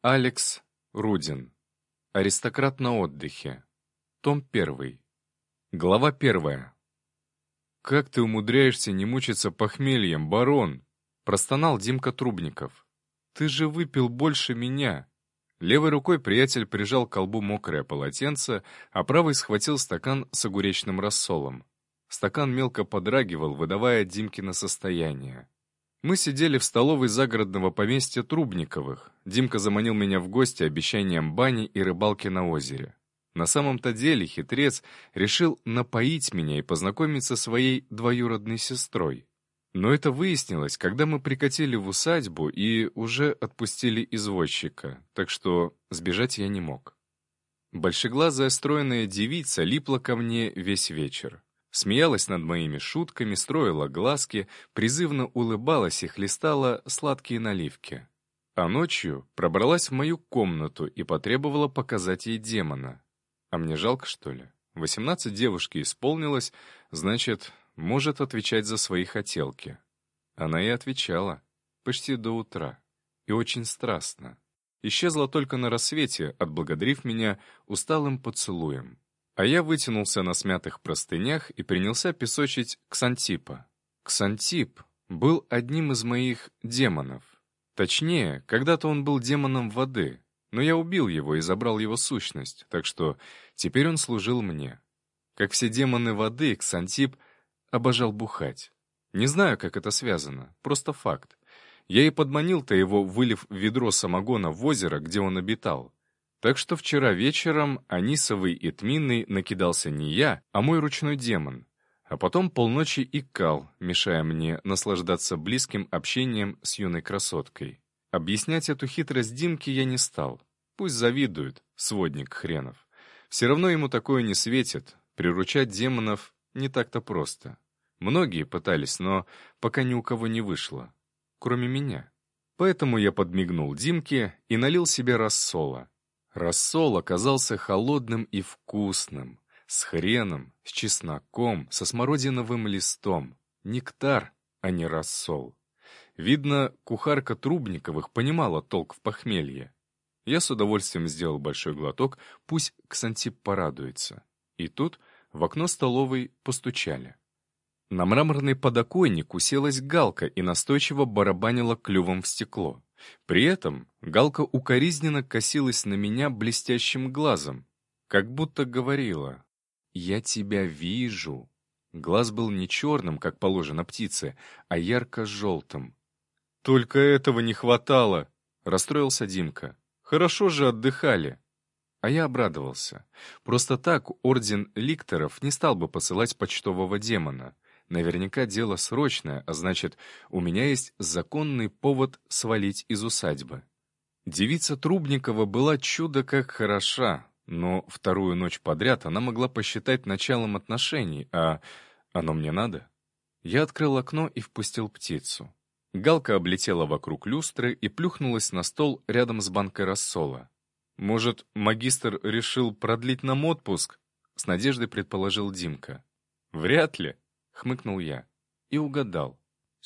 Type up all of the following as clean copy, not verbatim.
Алекс Рудин. Аристократ на отдыхе. Том 1. Глава 1. «Как ты умудряешься не мучиться похмельем, барон?» — простонал Димка Трубников. «Ты же выпил больше меня!» Левой рукой приятель прижал к колбу мокрое полотенце, а правой схватил стакан с огуречным рассолом. Стакан мелко подрагивал, выдавая Димкино состояние. Мы сидели в столовой загородного поместья Трубниковых. Димка заманил меня в гости обещанием бани и рыбалки на озере. На самом-то деле хитрец решил напоить меня и познакомить со своей двоюродной сестрой. Но это выяснилось, когда мы прикатили в усадьбу и уже отпустили извозчика, так что сбежать я не мог. Большеглазая стройная девица липла ко мне весь вечер. Смеялась над моими шутками, строила глазки, призывно улыбалась и хлестала сладкие наливки. А ночью пробралась в мою комнату и потребовала показать ей демона. А мне жалко, что ли? 18 девушке исполнилось, значит, может отвечать за свои хотелки. Она и отвечала. Почти до утра. И очень страстно. Исчезла только на рассвете, отблагодарив меня усталым поцелуем. А я вытянулся на смятых простынях и принялся песочить Ксантипа. Ксантип был одним из моих демонов. Точнее, когда-то он был демоном воды, но я убил его и забрал его сущность, так что теперь он служил мне. Как все демоны воды, Ксантип обожал бухать. Не знаю, как это связано, просто факт. Я и подманил-то его, вылив ведро самогона в озеро, где он обитал. Так что вчера вечером анисовый и тминный накидался не я, а мой ручной демон. А потом полночи икал, мешая мне наслаждаться близким общением с юной красоткой. Объяснять эту хитрость Димке я не стал. Пусть завидует, сводник хренов. Все равно ему такое не светит. Приручать демонов не так-то просто. Многие пытались, но пока ни у кого не вышло. Кроме меня. Поэтому я подмигнул Димке и налил себе рассола. Рассол оказался холодным и вкусным, с хреном, с чесноком, со смородиновым листом. Нектар, а не рассол. Видно, кухарка Трубниковых понимала толк в похмелье. Я с удовольствием сделал большой глоток, пусть Ксантип порадуется. И тут в окно столовой постучали. На мраморный подоконник уселась Галка и настойчиво барабанила клювом в стекло. При этом Галка укоризненно косилась на меня блестящим глазом, как будто говорила: «Я тебя вижу». Глаз был не черным, как положено птице, а ярко-желтым. «Только этого не хватало!» — расстроился Димка. «Хорошо же отдыхали!» А я обрадовался. Просто так орден ликторов не стал бы посылать почтового демона. Наверняка дело срочное, а значит, у меня есть законный повод свалить из усадьбы. Девица Трубникова была чудо как хороша, но вторую ночь подряд она могла посчитать началом отношений, а оно мне надо? Я открыл окно и впустил птицу. Галка облетела вокруг люстры и плюхнулась на стол рядом с банкой рассола. «Может, магистр решил продлить нам отпуск?» — с надеждой предположил Димка. «Вряд ли», — хмыкнул я. И угадал.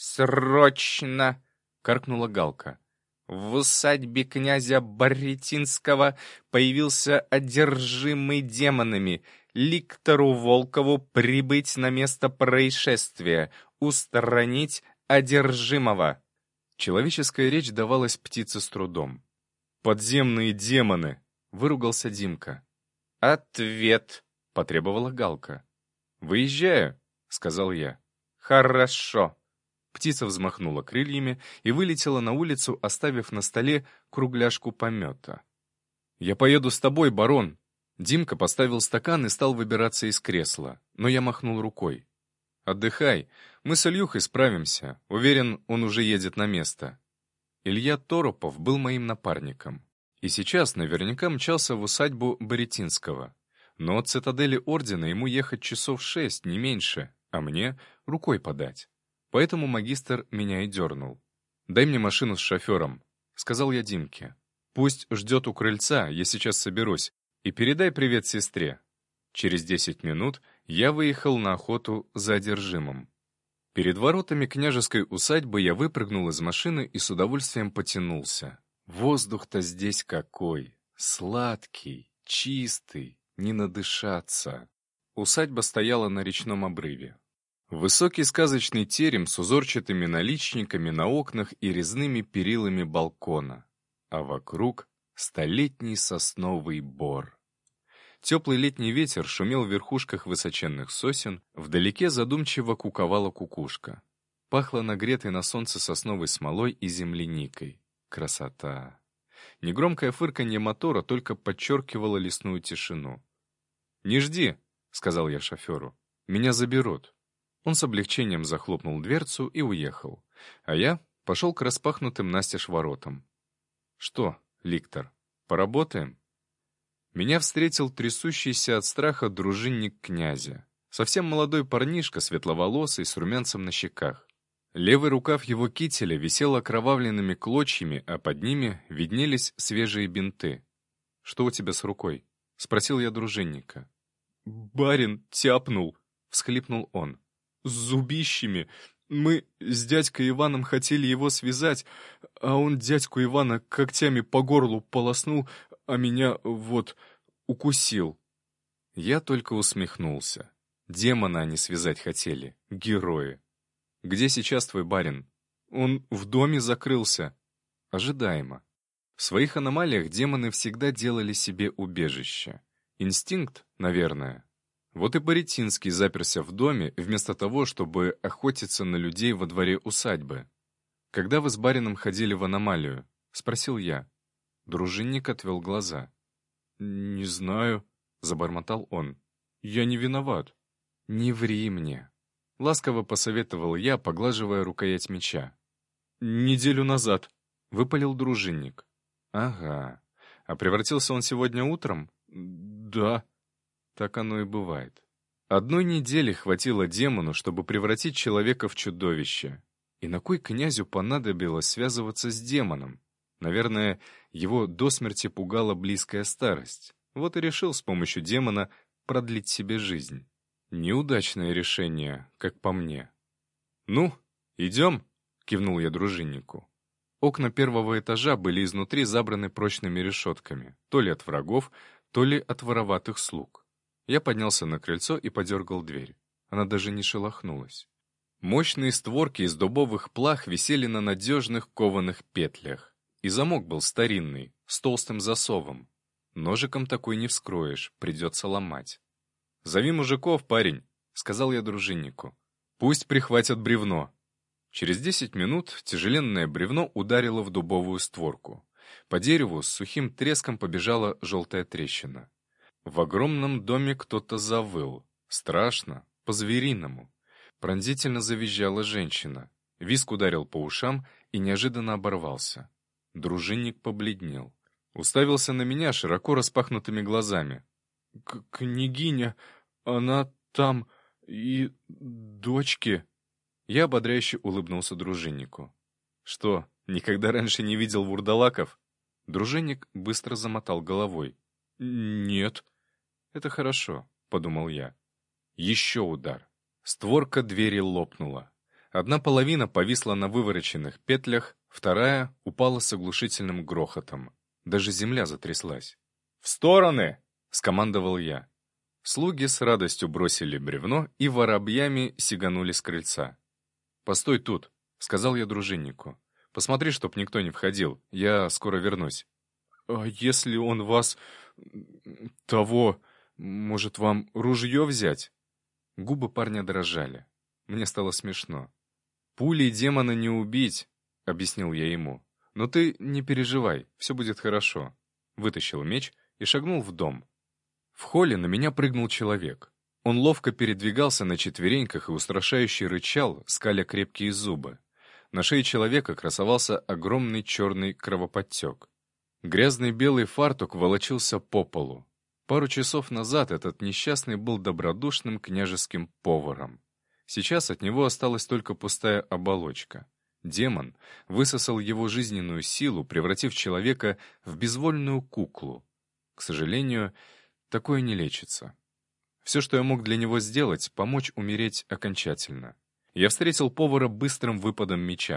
«Срочно!» — каркнула Галка. «В усадьбе князя Барретинского появился одержимый демонами. Ликтору Волкову прибыть на место происшествия, устранить одержимого». Человеческая речь давалась птице с трудом. «Подземные демоны!» — выругался Димка. «Ответ!» — потребовала Галка. «Выезжаю!» — сказал я. «Хорошо!» Птица взмахнула крыльями и вылетела на улицу, оставив на столе кругляшку помета. «Я поеду с тобой, барон!» Димка поставил стакан и стал выбираться из кресла, но я махнул рукой. «Отдыхай, мы с Ильюхой справимся. Уверен, он уже едет на место». Илья Торопов был моим напарником. И сейчас наверняка мчался в усадьбу Барретинского. Но от цитадели ордена ему ехать часов 6, не меньше, а мне рукой подать. Поэтому магистр меня и дернул. «Дай мне машину с шофером», — сказал я Димке. «Пусть ждет у крыльца, я сейчас соберусь, и передай привет сестре». Через 10 минут я выехал на охоту за одержимым. Перед воротами княжеской усадьбы я выпрыгнул из машины и с удовольствием потянулся. Воздух-то здесь какой! Сладкий, чистый, не надышаться. Усадьба стояла на речном обрыве. Высокий сказочный терем с узорчатыми наличниками на окнах и резными перилами балкона. А вокруг — столетний сосновый бор. Теплый летний ветер шумел в верхушках высоченных сосен, вдалеке задумчиво куковала кукушка. Пахло нагретой на солнце сосновой смолой и земляникой. Красота! Негромкое фырканье мотора только подчеркивало лесную тишину. «Не жди», — сказал я шоферу, — «меня заберут». Он с облегчением захлопнул дверцу и уехал, а я пошел к распахнутым настежь воротам. «Что, Ликтор, поработаем?» Меня встретил трясущийся от страха дружинник князя. Совсем молодой парнишка, светловолосый, с румянцем на щеках. Левый рукав его кителя висел окровавленными клочьями, а под ними виднелись свежие бинты. «Что у тебя с рукой?» — спросил я дружинника. «Барин тяпнул», — всхлипнул он. «С зубищами. Мы с дядькой Иваном хотели его связать, а он дядьку Ивана когтями по горлу полоснул, а меня вот укусил». Я только усмехнулся. Демона они связать хотели, герои. «Где сейчас твой барин?» «Он в доме закрылся». Ожидаемо. В своих аномалиях демоны всегда делали себе убежище. Инстинкт, наверное. Вот и Боретинский заперся в доме, вместо того, чтобы охотиться на людей во дворе усадьбы. «Когда вы с барином ходили в аномалию?» — спросил я. Дружинник отвел глаза. «Не знаю», — забормотал он. «Я не виноват». «Не ври мне», — ласково посоветовал я, поглаживая рукоять меча. «Неделю назад», — выпалил дружинник. «Ага. А превратился он сегодня утром?» «Да». Так оно и бывает. Одной недели хватило демону, чтобы превратить человека в чудовище. И на кой князю понадобилось связываться с демоном? Наверное, его до смерти пугала близкая старость. Вот и решил с помощью демона продлить себе жизнь. Неудачное решение, как по мне. «Ну, идем?» — кивнул я дружиннику. Окна первого этажа были изнутри забраны прочными решетками, то ли от врагов, то ли от вороватых слуг. Я поднялся на крыльцо и подергал дверь. Она даже не шелохнулась. Мощные створки из дубовых плах висели на надежных кованых петлях. И замок был старинный, с толстым засовом. Ножиком такой не вскроешь, придется ломать. «Зови мужиков, парень», — сказал я дружиннику. «Пусть прихватят бревно». Через 10 минут тяжеленное бревно ударило в дубовую створку. По дереву с сухим треском побежала желтая трещина. В огромном доме кто-то завыл. Страшно, по-звериному. Пронзительно завизжала женщина. Визг ударил по ушам и неожиданно оборвался. Дружинник побледнел. Уставился на меня широко распахнутыми глазами. «Княгиня, она там и дочки...» Я ободряюще улыбнулся дружиннику. «Что, никогда раньше не видел вурдалаков?» Дружинник быстро замотал головой. «Нет». «Это хорошо», — подумал я. Еще удар. Створка двери лопнула. Одна половина повисла на вывороченных петлях, вторая упала с оглушительным грохотом. Даже земля затряслась. «В стороны!» — скомандовал я. Слуги с радостью бросили бревно и воробьями сиганули с крыльца. «Постой тут», — сказал я дружиннику. «Посмотри, чтоб никто не входил. Я скоро вернусь». «А если он вас... того... может, вам ружье взять?» Губы парня дрожали. Мне стало смешно. «Пулей демона не убить», — объяснил я ему. «Но ты не переживай, все будет хорошо». Вытащил меч и шагнул в дом. В холле на меня прыгнул человек. Он ловко передвигался на четвереньках и устрашающе рычал, скаля крепкие зубы. На шее человека красовался огромный черный кровоподтек. Грязный белый фартук волочился по полу. Пару часов назад этот несчастный был добродушным княжеским поваром. Сейчас от него осталась только пустая оболочка. Демон высосал его жизненную силу, превратив человека в безвольную куклу. К сожалению, такое не лечится. Все, что я мог для него сделать, помочь умереть окончательно. Я встретил повара быстрым выпадом меча.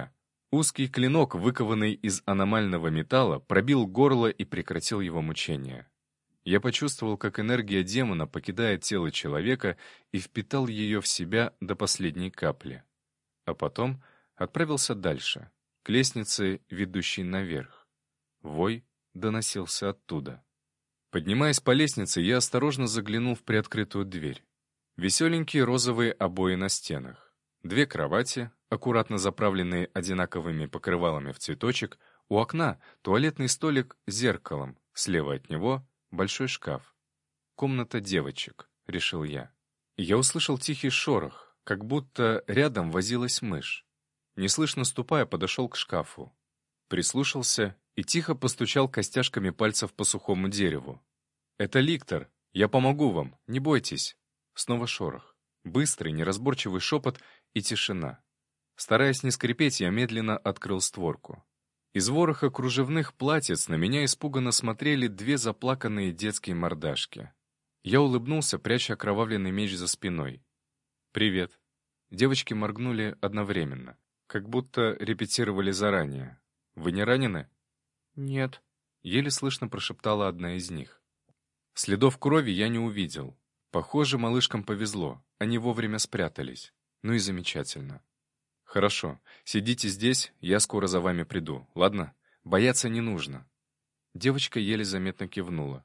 Узкий клинок, выкованный из аномального металла, пробил горло и прекратил его мучение. Я почувствовал, как энергия демона покидает тело человека и впитал ее в себя до последней капли. А потом отправился дальше, к лестнице, ведущей наверх. Вой доносился оттуда. Поднимаясь по лестнице, я осторожно заглянул в приоткрытую дверь. Веселенькие розовые обои на стенах. 2 кровати, аккуратно заправленные одинаковыми покрывалами в цветочек, у окна туалетный столик с зеркалом, слева от него большой шкаф. «Комната девочек», — решил я. Я услышал тихий шорох, как будто рядом возилась мышь. Неслышно ступая, подошел к шкафу. Прислушался и тихо постучал костяшками пальцев по сухому дереву. «Это Ликтор, я помогу вам, не бойтесь». Снова шорох. Быстрый, неразборчивый шепот и тишина. Стараясь не скрипеть, я медленно открыл створку. Из вороха кружевных платьиц на меня испуганно смотрели 2 заплаканные детские мордашки. Я улыбнулся, пряча окровавленный меч за спиной. «Привет». Девочки моргнули одновременно, как будто репетировали заранее. «Вы не ранены?» «Нет», — еле слышно прошептала одна из них. Следов крови я не увидел. Похоже, малышкам повезло, они вовремя спрятались. Ну и замечательно. «Хорошо, сидите здесь, я скоро за вами приду, ладно? Бояться не нужно». Девочка еле заметно кивнула.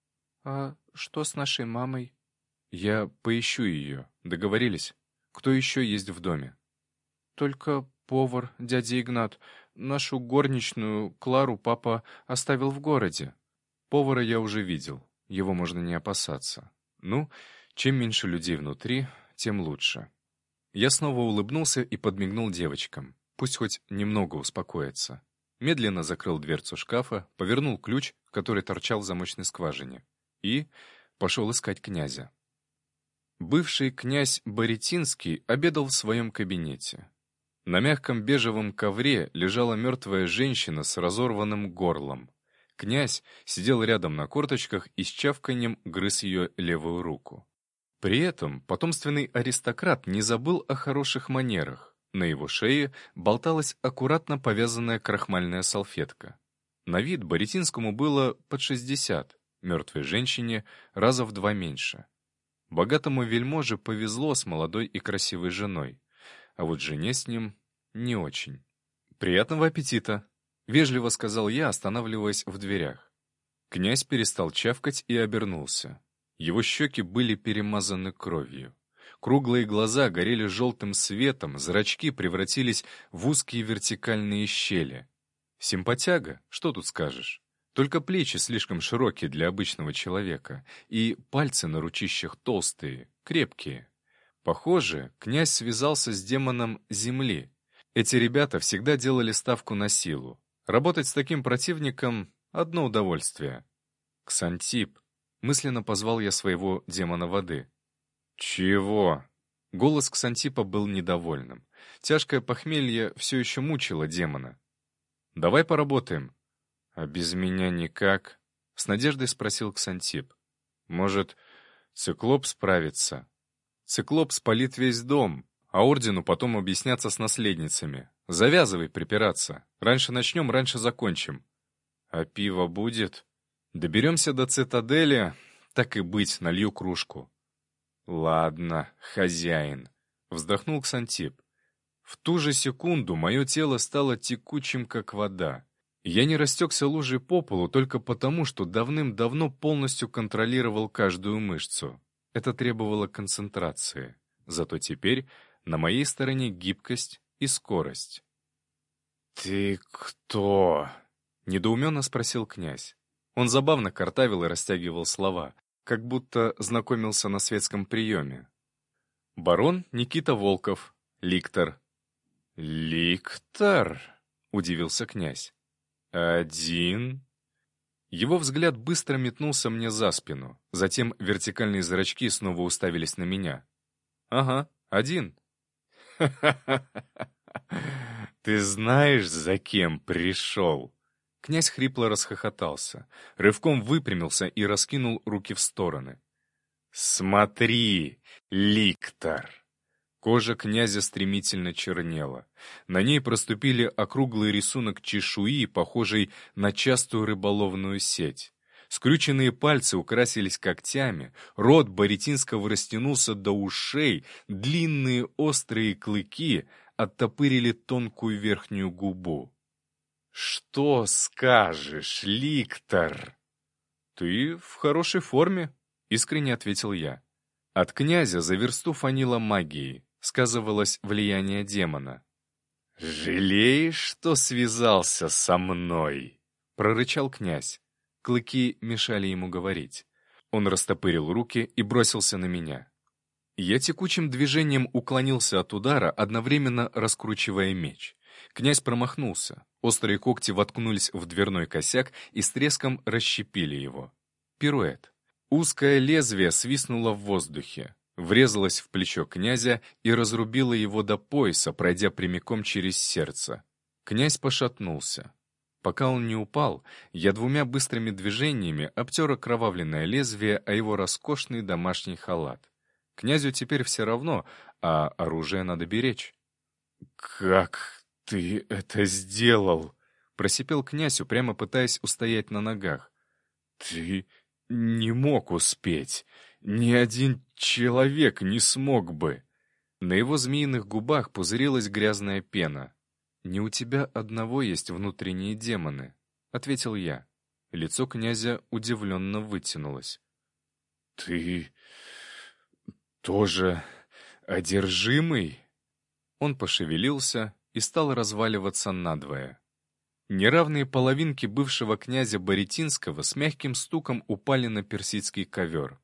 «А что с нашей мамой?» «Я поищу ее. Договорились? Кто еще есть в доме?» «Только повар, дядя Игнат. Нашу горничную, Клару, папа оставил в городе. Повара я уже видел, его можно не опасаться. Ну, чем меньше людей внутри, тем лучше». Я снова улыбнулся и подмигнул девочкам. Пусть хоть немного успокоятся. Медленно закрыл дверцу шкафа, повернул ключ, который торчал в замочной скважине, и пошел искать князя. Бывший князь Боретинский обедал в своем кабинете. На мягком бежевом ковре лежала мертвая женщина с разорванным горлом. Князь сидел рядом на корточках и с чавканьем грыз ее левую руку. При этом потомственный аристократ не забыл о хороших манерах. На его шее болталась аккуратно повязанная крахмальная салфетка. На вид Боретинскому было под 60, мертвой женщине раза в 2 меньше. Богатому вельможе повезло с молодой и красивой женой, а вот жене с ним не очень. «Приятного аппетита!» — вежливо сказал я, останавливаясь в дверях. Князь перестал чавкать и обернулся. Его щеки были перемазаны кровью. Круглые глаза горели желтым светом, зрачки превратились в узкие вертикальные щели. Симпатяга, что тут скажешь? Только плечи слишком широкие для обычного человека, и пальцы на ручищах толстые, крепкие. Похоже, князь связался с демоном земли. Эти ребята всегда делали ставку на силу. Работать с таким противником — одно удовольствие. «Ксантип», — мысленно позвал я своего демона воды. «Чего?» Голос Ксантипа был недовольным. Тяжкое похмелье все еще мучило демона. «Давай поработаем». «А без меня никак?» — с надеждой спросил Ксантип. «Может, циклоп справится?» «Циклоп спалит весь дом, а ордену потом объясняться с наследницами. Завязывай припираться. Раньше начнем, раньше закончим». «А пиво будет?» «Доберемся до цитадели, так и быть, налью кружку». «Ладно, хозяин», — вздохнул Ксантип. В ту же секунду мое тело стало текучим, как вода. Я не растекся лужей по полу только потому, что давным-давно полностью контролировал каждую мышцу. Это требовало концентрации. Зато теперь на моей стороне гибкость и скорость. «Ты кто?» — недоуменно спросил князь. Он забавно картавил и растягивал слова, как будто знакомился на светском приеме. «Барон Никита Волков, Ликтор». «Ликтор?» — удивился князь. «Один?» Его взгляд быстро метнулся мне за спину, затем вертикальные зрачки снова уставились на меня. «Ага, один». «Ха-ха-ха! Ты знаешь, за кем пришел?» Князь хрипло расхохотался, рывком выпрямился и раскинул руки в стороны. «Смотри, Ликтор!» Кожа князя стремительно чернела. На ней проступили округлый рисунок чешуи, похожий на частую рыболовную сеть. Скрюченные пальцы украсились когтями, рот Боретинского растянулся до ушей, длинные острые клыки оттопырили тонкую верхнюю губу. «Что скажешь, Ликтор?» «Ты в хорошей форме», — искренне ответил я. От князя за версту фанило магией, сказывалось влияние демона. «Жалеешь, что связался со мной?» — прорычал князь. Клыки мешали ему говорить. Он растопырил руки и бросился на меня. Я текучим движением уклонился от удара, одновременно раскручивая меч. Князь промахнулся. Острые когти воткнулись в дверной косяк и с треском расщепили его. Пируэт. Узкое лезвие свистнуло в воздухе, врезалось в плечо князя и разрубило его до пояса, пройдя прямиком через сердце. Князь пошатнулся. Пока он не упал, я двумя быстрыми движениями обтер окровавленное лезвие о его роскошный домашний халат. Князю теперь все равно, а оружие надо беречь. «Как ты это сделал?» — просипел князь, упрямо пытаясь устоять на ногах. «Ты не мог успеть. Ни один человек не смог бы». На его змеиных губах пузырилась грязная пена. «Не у тебя одного есть внутренние демоны», — ответил я. Лицо князя удивленно вытянулось. «Ты тоже одержимый?» Он пошевелился и стал разваливаться надвое. Неравные половинки бывшего князя Боретинского с мягким стуком упали на персидский ковер.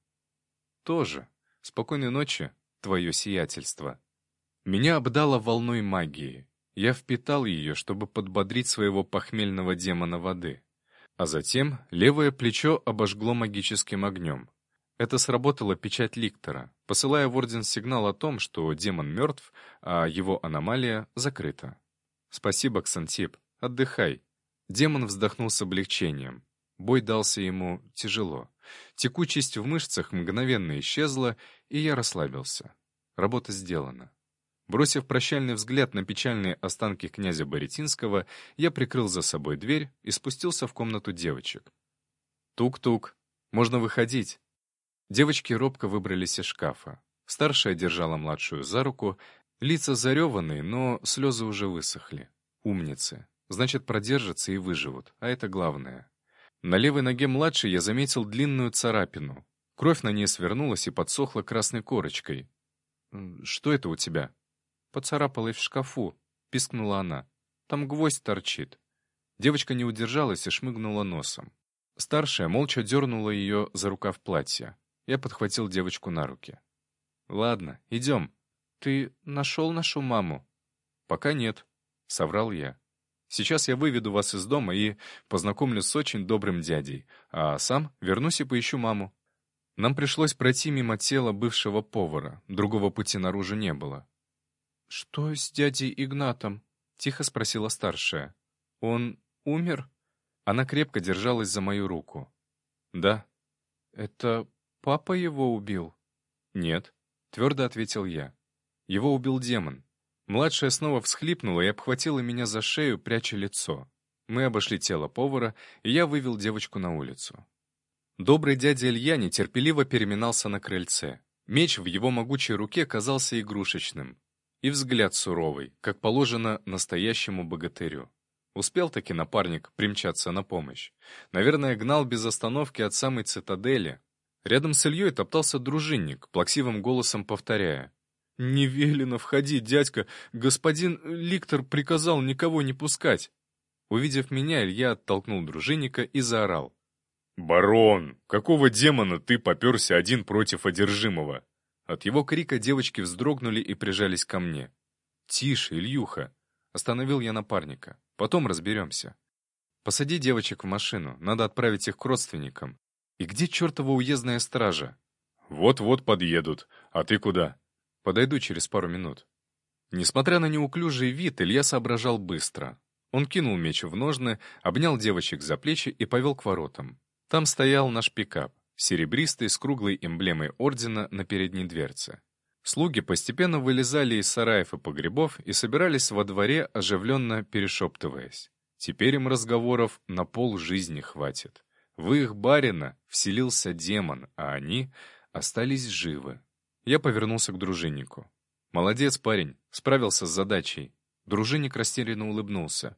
«Тоже. Спокойной ночи, твое сиятельство». Меня обдало волной магии. Я впитал ее, чтобы подбодрить своего похмельного демона воды. А затем левое плечо обожгло магическим огнем. Это сработала печать Ликтора, посылая в Орден сигнал о том, что демон мертв, а его аномалия закрыта. «Спасибо, Ксантип. Отдыхай». Демон вздохнул с облегчением. Бой дался ему тяжело. Текучесть в мышцах мгновенно исчезла, и я расслабился. Работа сделана. Бросив прощальный взгляд на печальные останки князя Боретинского, я прикрыл за собой дверь и спустился в комнату девочек. «Тук-тук. Можно выходить». Девочки робко выбрались из шкафа. Старшая держала младшую за руку, лица зареванные, но слезы уже высохли. Умницы. Значит, продержатся и выживут, а это главное. На левой ноге младшей я заметил длинную царапину. Кровь на ней свернулась и подсохла красной корочкой. «Что это у тебя?» «Поцарапалась в шкафу», — пискнула она. «Там гвоздь торчит». Девочка не удержалась и шмыгнула носом. Старшая молча дернула ее за рукав платья. Я подхватил девочку на руки. «Ладно, идем». «Ты нашел нашу маму?» «Пока нет», — соврал я. «Сейчас я выведу вас из дома и познакомлю с очень добрым дядей, а сам вернусь и поищу маму». Нам пришлось пройти мимо тела бывшего повара, другого пути наружу не было. «Что с дядей Игнатом?» — тихо спросила старшая. «Он умер?» Она крепко держалась за мою руку. «Да». «Это папа его убил?» «Нет», — твердо ответил я. «Его убил демон». Младшая снова всхлипнула и обхватила меня за шею, пряча лицо. Мы обошли тело повара, и я вывел девочку на улицу. Добрый дядя Илья нетерпеливо переминался на крыльце. Меч в его могучей руке казался игрушечным. И взгляд суровый, как положено настоящему богатырю. Успел-таки напарник примчаться на помощь. Наверное, гнал без остановки от самой цитадели. Рядом с Ильей топтался дружинник, плаксивым голосом повторяя: «Не велено входить, дядька! Господин Ликтор приказал никого не пускать!» Увидев меня, Илья оттолкнул дружинника и заорал: «Барон, какого демона ты попёрся один против одержимого?» От его крика девочки вздрогнули и прижались ко мне. «Тише, Ильюха!» — остановил я напарника. «Потом разберемся. Посади девочек в машину, надо отправить их к родственникам. И где чертова уездная стража?» «Вот-вот подъедут. А ты куда?» «Подойду через пару минут». Несмотря на неуклюжий вид, Илья соображал быстро. Он кинул меч в ножны, обнял девочек за плечи и повел к воротам. Там стоял наш пикап, серебристый, с круглой эмблемой ордена на передней дверце. Слуги постепенно вылезали из сараев и погребов и собирались во дворе, оживленно перешептываясь. Теперь им разговоров на полжизни хватит. В их барина вселился демон, а они остались живы. Я повернулся к дружиннику. «Молодец, парень, справился с задачей». Дружинник растерянно улыбнулся.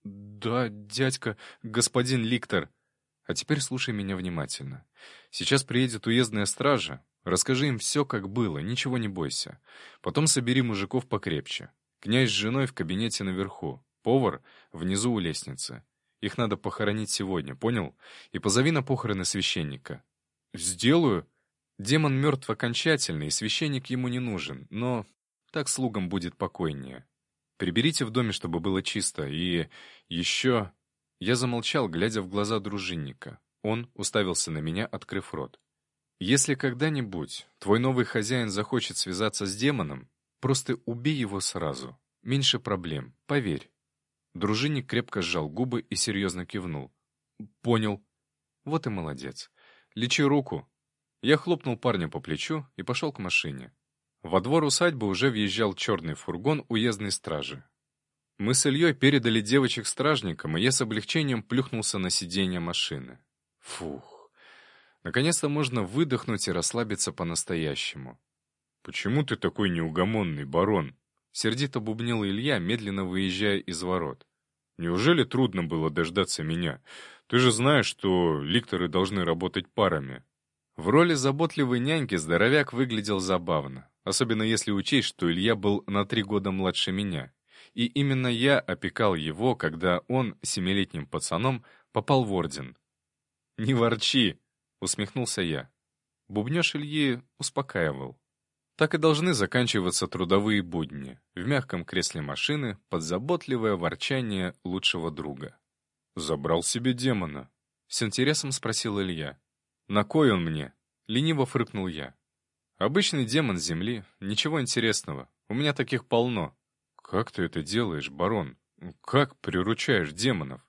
«Да, дядька, господин Ликтор». «А теперь слушай меня внимательно. Сейчас приедет уездная стража. Расскажи им все, как было, ничего не бойся. Потом собери мужиков покрепче. Князь с женой в кабинете наверху, повар внизу у лестницы. Их надо похоронить сегодня, понял? И позови на похороны священника». «Сделаю». Демон мертв окончательно, и священник ему не нужен, но так слугам будет покойнее. Приберите в доме, чтобы было чисто, и еще...» Я замолчал, глядя в глаза дружинника. Он уставился на меня, открыв рот. «Если когда-нибудь твой новый хозяин захочет связаться с демоном, просто убей его сразу. Меньше проблем, поверь». Дружинник крепко сжал губы и серьезно кивнул. «Понял». «Вот и молодец. Лечи руку». Я хлопнул парня по плечу и пошел к машине. Во двор усадьбы уже въезжал черный фургон уездной стражи. Мы с Ильей передали девочек стражникам, и я с облегчением плюхнулся на сиденье машины. Фух. Наконец-то можно выдохнуть и расслабиться по-настоящему. «Почему ты такой неугомонный, барон?» — сердито бубнил Илья, медленно выезжая из ворот. «Неужели трудно было дождаться меня? Ты же знаешь, что ликторы должны работать парами». В роли заботливой няньки здоровяк выглядел забавно, особенно если учесть, что Илья был на 3 года младше меня. И именно я опекал его, когда он, 7-летним пацаном, попал в орден. «Не ворчи!» — усмехнулся я. Бубнёж Ильи успокаивал. Так и должны заканчиваться трудовые будни, в мягком кресле машины, под заботливое ворчание лучшего друга. «Забрал себе демона?» — с интересом спросил Илья. «На кой он мне?» — лениво фрыкнул я. «Обычный демон земли, ничего интересного, у меня таких полно». «Как ты это делаешь, барон? Как приручаешь демонов?»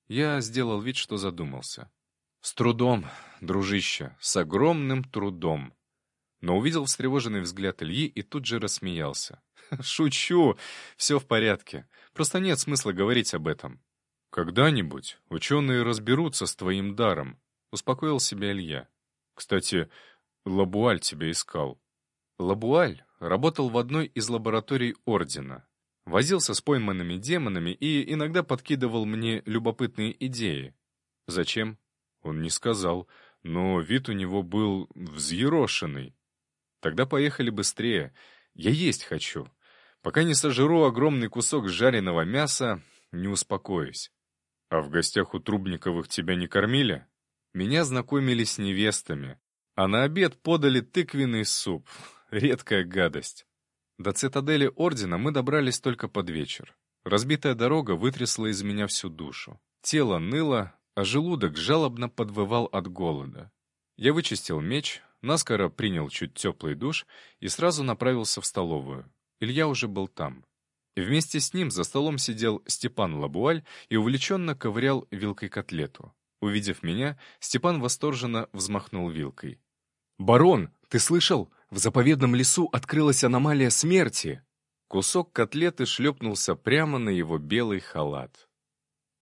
Я сделал вид, что задумался. «С трудом, дружище, с огромным трудом». Но увидел встревоженный взгляд Ильи и тут же рассмеялся. «Шучу, все в порядке, просто нет смысла говорить об этом». «Когда-нибудь ученые разберутся с твоим даром», — успокоил себя Илья. «Кстати, Лабуаль тебя искал». Лабуаль работал в одной из лабораторий Ордена. Возился с пойманными демонами и иногда подкидывал мне любопытные идеи. Зачем? Он не сказал, но вид у него был взъерошенный. Тогда поехали быстрее. Я есть хочу. Пока не сожру огромный кусок жареного мяса, не успокоюсь. А в гостях у Трубниковых тебя не кормили? Меня знакомили с невестами, а на обед подали тыквенный суп. Редкая гадость. До цитадели Ордена мы добрались только под вечер. Разбитая дорога вытрясла из меня всю душу. Тело ныло, а желудок жалобно подвывал от голода. Я вычистил меч, наскоро принял чуть теплый душ и сразу направился в столовую. Илья уже был там. И вместе с ним за столом сидел Степан Лабуаль и увлеченно ковырял вилкой котлету. Увидев меня, Степан восторженно взмахнул вилкой. «Барон, ты слышал? В заповедном лесу открылась аномалия смерти!» Кусок котлеты шлепнулся прямо на его белый халат.